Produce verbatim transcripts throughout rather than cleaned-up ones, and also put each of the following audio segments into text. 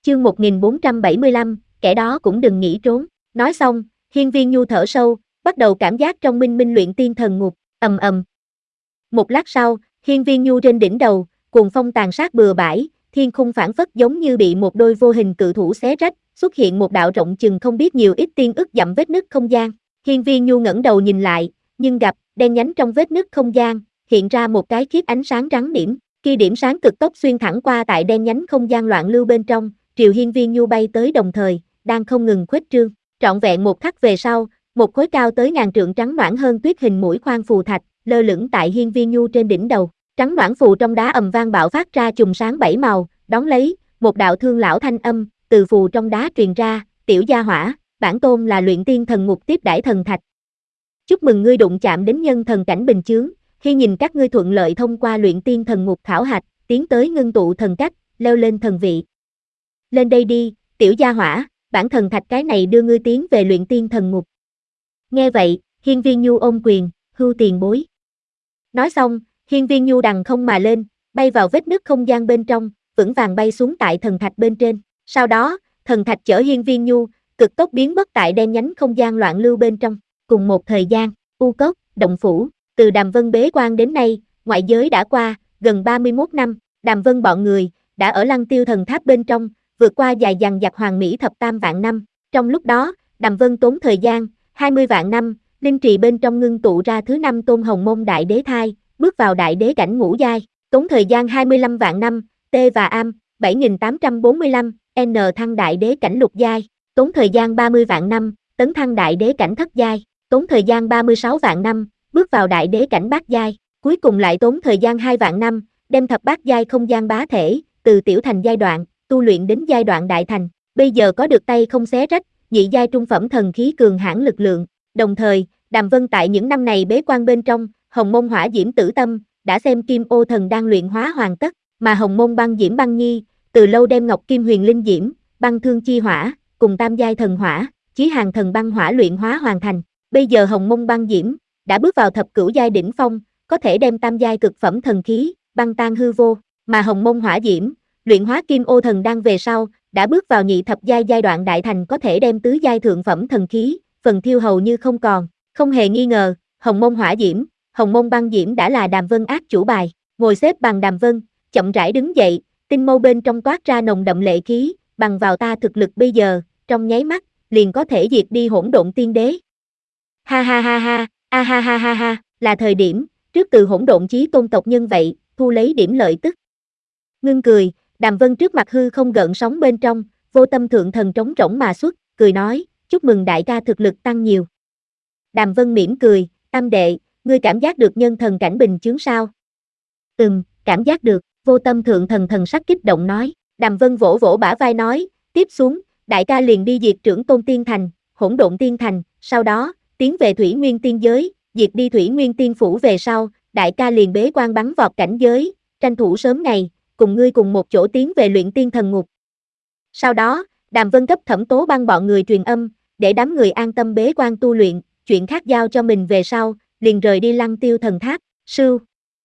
chương một nghìn bốn trăm bảy mươi lăm, kẻ đó cũng đừng nghĩ trốn. Nói xong, Hiên Viên Nhu thở sâu, bắt đầu cảm giác trong minh minh luyện tiên thần ngục, ầm ầm. Một lát sau, Hiên Viên Nhu trên đỉnh đầu, cuồng phong tàn sát bừa bãi, thiên khung phảng phất giống như bị một đôi vô hình cự thủ xé rách, xuất hiện một đạo rộng chừng không biết nhiều ít tiên ức dặm vết nứt không gian. Hiên Viên Nhu ngẩng đầu nhìn lại, nhưng gặp, đen nhánh trong vết nứt không gian, hiện ra một cái khiếp ánh sáng trắng điểm, khi điểm sáng cực tốc xuyên thẳng qua tại đen nhánh không gian loạn lưu bên trong, triều Hiên Viên Nhu bay tới đồng thời, đang không ngừng khuếch trương. Trọn vẹn một khắc về sau, một khối cao tới ngàn trượng trắng noãn hơn tuyết hình mũi khoan phù thạch, lơ lửng tại Hiên Viên Nhu trên đỉnh đầu. Trắng noãn phù trong đá ầm vang bạo phát ra chùm sáng bảy màu, đón lấy, một đạo thương lão thanh âm, từ phù trong đá truyền ra, tiểu gia hỏa, bản tôn là luyện tiên thần ngục tiếp đãi thần thạch. Chúc mừng ngươi đụng chạm đến nhân thần cảnh bình chướng, khi nhìn các ngươi thuận lợi thông qua luyện tiên thần ngục khảo hạch, tiến tới ngưng tụ thần cách, leo lên thần vị. Lên đây đi, tiểu gia hỏa, bản thần thạch cái này đưa ngươi tiến về luyện tiên thần ngục. Nghe vậy, Hiên Viên Nhu ôm quyền, hưu tiền bối. Nói xong, Hiên Viên Nhu đằng không mà lên, bay vào vết nứt không gian bên trong, vững vàng bay xuống tại thần thạch bên trên. Sau đó, thần thạch chở Hiên Viên Nhu, cực tốc biến mất tại đen nhánh không gian loạn lưu bên trong. Cùng một thời gian, U Cốc, Động Phủ, từ Đàm Vân bế quan đến nay, ngoại giới đã qua, gần ba mươi mốt năm, Đàm Vân bọn người, đã ở Lăng Tiêu thần tháp bên trong, vượt qua dài dằng dặc hoàng mỹ thập tam vạn năm. Trong lúc đó, Đàm Vân tốn thời gian, hai mươi vạn năm, linh trì bên trong ngưng tụ ra thứ năm tôn hồng môn đại đế thai, bước vào đại đế cảnh ngũ giai, tốn thời gian hai mươi lăm vạn năm, T và Am, bảy nghìn tám trăm bốn mươi lăm, N thăng đại đế cảnh lục giai, tốn thời gian ba mươi vạn năm, tấn thăng đại đế cảnh thất giai, tốn thời gian ba mươi sáu vạn năm, bước vào đại đế cảnh bát giai, cuối cùng lại tốn thời gian hai vạn năm, đem thập bát giai không gian bá thể, từ tiểu thành giai đoạn, tu luyện đến giai đoạn đại thành, bây giờ có được tay không xé rách, nhị giai trung phẩm thần khí cường hãn lực lượng. Đồng thời, Đàm Vân tại những năm này bế quan bên trong, Hồng Môn Hỏa Diễm Tử Tâm đã xem Kim Ô Thần đang luyện hóa hoàn tất, mà Hồng Môn Băng Diễm Băng Nhi từ lâu đem Ngọc Kim Huyền Linh Diễm, Băng Thương Chi Hỏa cùng tam giai thần hỏa, Chí Hàng Thần Băng Hỏa luyện hóa hoàn thành. Bây giờ Hồng Môn Băng Diễm đã bước vào thập cửu giai đỉnh phong, có thể đem tam giai cực phẩm thần khí băng tan hư vô, mà Hồng Môn Hỏa Diễm luyện hóa Kim Ô Thần đang về sau, đã bước vào nhị thập giai giai đoạn đại thành, có thể đem tứ giai thượng phẩm thần khí phần thiêu hầu như không còn. Không hề nghi ngờ, Hồng Môn Hỏa Diễm, Hồng Môn Băng Diễm đã là Đàm Vân ác chủ bài. Ngồi xếp bằng Đàm Vân, chậm rãi đứng dậy, tinh mâu bên trong toát ra nồng đậm lệ khí, bằng vào ta thực lực bây giờ, trong nháy mắt, liền có thể diệt đi hỗn độn tiên đế. Ha ha ha ha, a ha ha ha ha, là thời điểm, trước từ hỗn độn chí tôn tộc nhân vậy, thu lấy điểm lợi tức. Ngưng cười, Đàm Vân trước mặt hư không gợn sóng bên trong, vô tâm thượng thần trống rỗng mà xuất, cười nói, chúc mừng đại ca thực lực tăng nhiều. Đàm Vân mỉm cười, tam đệ, ngươi cảm giác được nhân thần cảnh bình chướng sao? Ừm, cảm giác được, vô tâm thượng thần thần sắc kích động nói. Đàm Vân vỗ vỗ bả vai nói, tiếp xuống, đại ca liền đi diệt trưởng tôn tiên thành, hỗn độn tiên thành, sau đó, tiến về thủy nguyên tiên giới, diệt đi thủy nguyên tiên phủ về sau, đại ca liền bế quan bắn vọt cảnh giới, tranh thủ sớm ngày, cùng ngươi cùng một chỗ tiến về luyện tiên thần ngục. Sau đó, Đàm Vân cấp Thẩm Tố Băng bọn người truyền âm, để đám người an tâm bế quan tu luyện, chuyện khác giao cho mình về sau, liền rời đi Lăng Tiêu thần tháp. Sưu.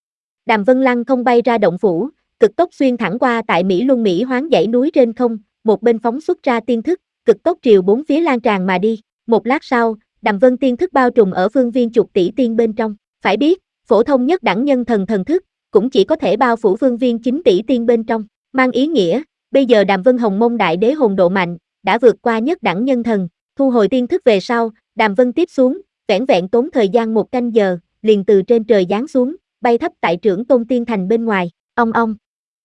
Đàm Vân Lăng không bay ra động phủ, cực tốc xuyên thẳng qua tại Mỹ Luân Mỹ Hoán dãy núi trên không, một bên phóng xuất ra tiên thức, cực tốc triều bốn phía lan tràn mà đi. Một lát sau, Đàm Vân tiên thức bao trùm ở phương viên chục tỷ tiên bên trong. Phải biết, phổ thông nhất đẳng nhân thần thần thức, cũng chỉ có thể bao phủ phương viên chín tỷ tiên bên trong, mang ý nghĩa, bây giờ Đàm Vân Hồng Môn đại đế hồn độ mạnh, đã vượt qua nhất đẳng nhân thần. Thu hồi tiên thức về sau, Đàm Vân tiếp xuống, vẻn vẹn tốn thời gian một canh giờ, liền từ trên trời giáng xuống, bay thấp tại trưởng tôn tiên thành bên ngoài, ong ong.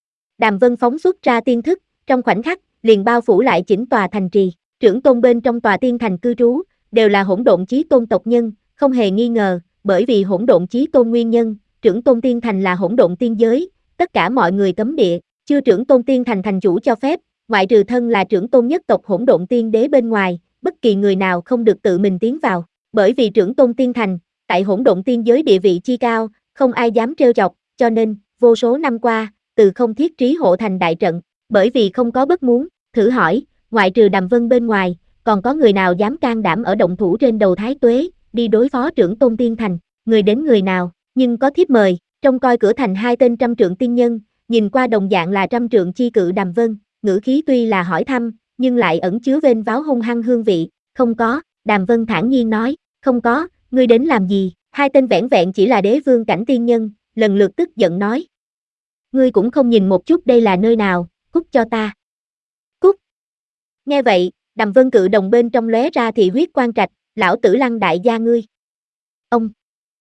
Đàm Vân phóng xuất ra tiên thức, trong khoảnh khắc, liền bao phủ lại chỉnh tòa thành trì. Trưởng tôn bên trong tòa tiên thành cư trú, đều là hỗn độn chí tôn tộc nhân, không hề nghi ngờ, bởi vì hỗn độn chí tôn nguyên nhân, trưởng tôn tiên thành là hỗn độn tiên giới, tất cả mọi người cấm địa, chưa trưởng tôn tiên thành thành chủ cho phép, ngoại trừ thân là trưởng tôn nhất tộc hỗn độn tiên đế bên ngoài, bất kỳ người nào không được tự mình tiến vào, bởi vì trưởng tôn tiên thành, tại hỗn độn tiên giới địa vị chi cao, không ai dám trêu chọc, cho nên, vô số năm qua, từ không thiết trí hộ thành đại trận, bởi vì không có bất muốn, thử hỏi, ngoại trừ Đàm Vân bên ngoài, còn có người nào dám can đảm ở động thủ trên đầu Thái Tuế, đi đối phó trưởng tôn tiên thành, người đến người nào, nhưng có thiếp mời, trông coi cửa thành hai tên trăm trượng tiên nhân, nhìn qua đồng dạng là trăm trượng chi cự Đàm Vân, ngữ khí tuy là hỏi thăm, nhưng lại ẩn chứa vênh váo hung hăng hương vị. Không có, Đàm Vân thản nhiên nói, không có, ngươi đến làm gì? Hai tên vẻn vẹn chỉ là đế vương cảnh tiên nhân, lần lượt tức giận nói. Ngươi cũng không nhìn một chút đây là nơi nào, cút cho ta. Cút. Nghe vậy, Đàm Vân cự đồng bên trong lóe ra thì huyết quang trạch, lão tử Lăng đại gia ngươi. Ông.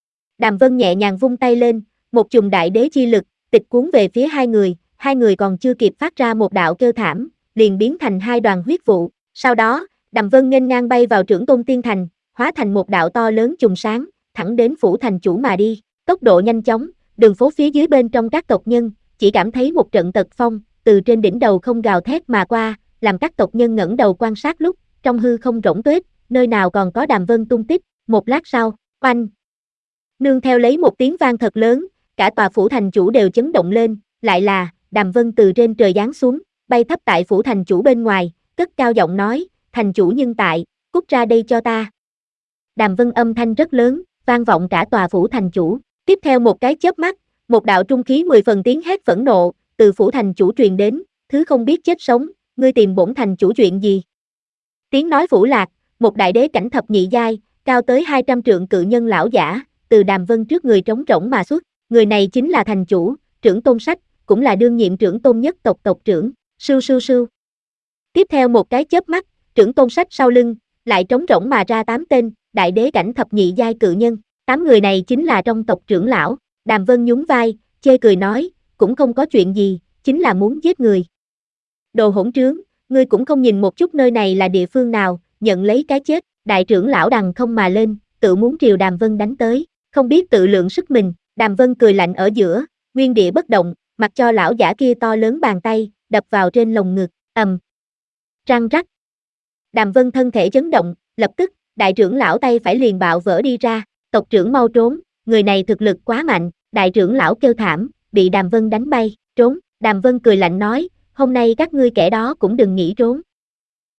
Đàm Vân nhẹ nhàng vung tay lên, một chùm đại đế chi lực, tịch cuốn về phía hai người, hai người còn chưa kịp phát ra một đạo kêu thảm, liền biến thành hai đoàn huyết vụ. Sau đó, Đàm Vân nghênh ngang bay vào Trưởng Tôn Tiên Thành, hóa thành một đạo to lớn chùm sáng, thẳng đến phủ thành chủ mà đi. Tốc độ nhanh chóng, đường phố phía dưới bên trong các tộc nhân, chỉ cảm thấy một trận tật phong, từ trên đỉnh đầu không gào thét mà qua, làm các tộc nhân ngẩng đầu quan sát lúc, trong hư không rỗng tuếch, nơi nào còn có Đàm Vân tung tích. Một lát sau, oanh! Nương theo lấy một tiếng vang thật lớn, cả tòa phủ thành chủ đều chấn động lên, lại là, Đàm Vân từ trên trời giáng xuống, bay thấp tại phủ thành chủ bên ngoài, cất cao giọng nói, thành chủ nhân tại, cút ra đây cho ta. Đàm Vân âm thanh rất lớn, vang vọng cả tòa phủ thành chủ, tiếp theo một cái chớp mắt, một đạo trung khí mười phần tiếng hét phẫn nộ, từ phủ thành chủ truyền đến, thứ không biết chết sống, ngươi tìm bổn thành chủ chuyện gì? Tiếng nói phủ lạc, một đại đế cảnh thập nhị giai, cao tới hai trăm trượng cự nhân lão giả, từ Đàm Vân trước người trống rỗng mà xuất, người này chính là thành chủ, Trưởng Tôn Sách, cũng là đương nhiệm trưởng tôn nhất tộc tộc trưởng, sưu sưu sưu. Tiếp theo một cái chớp mắt, Trưởng Tôn Sách sau lưng, lại trống rỗng mà ra tám tên, đại đế cảnh thập nhị giai cự nhân, tám người này chính là trong tộc trưởng lão. Đàm Vân nhún vai, chê cười nói, cũng không có chuyện gì, chính là muốn giết người. Đồ hỗn trướng, ngươi cũng không nhìn một chút nơi này là địa phương nào, nhận lấy cái chết. Đại trưởng lão đằng không mà lên, tự muốn triều Đàm Vân đánh tới, không biết tự lượng sức mình. Đàm Vân cười lạnh ở giữa, nguyên địa bất động, mặc cho lão giả kia to lớn bàn tay, đập vào trên lồng ngực, ầm. Răng rắc. Đàm Vân thân thể chấn động, lập tức, đại trưởng lão tay phải liền bạo vỡ đi ra, tộc trưởng mau trốn, người này thực lực quá mạnh. Đại trưởng lão kêu thảm, bị Đàm Vân đánh bay, trốn. Đàm Vân cười lạnh nói, hôm nay các ngươi kẻ đó cũng đừng nghĩ trốn.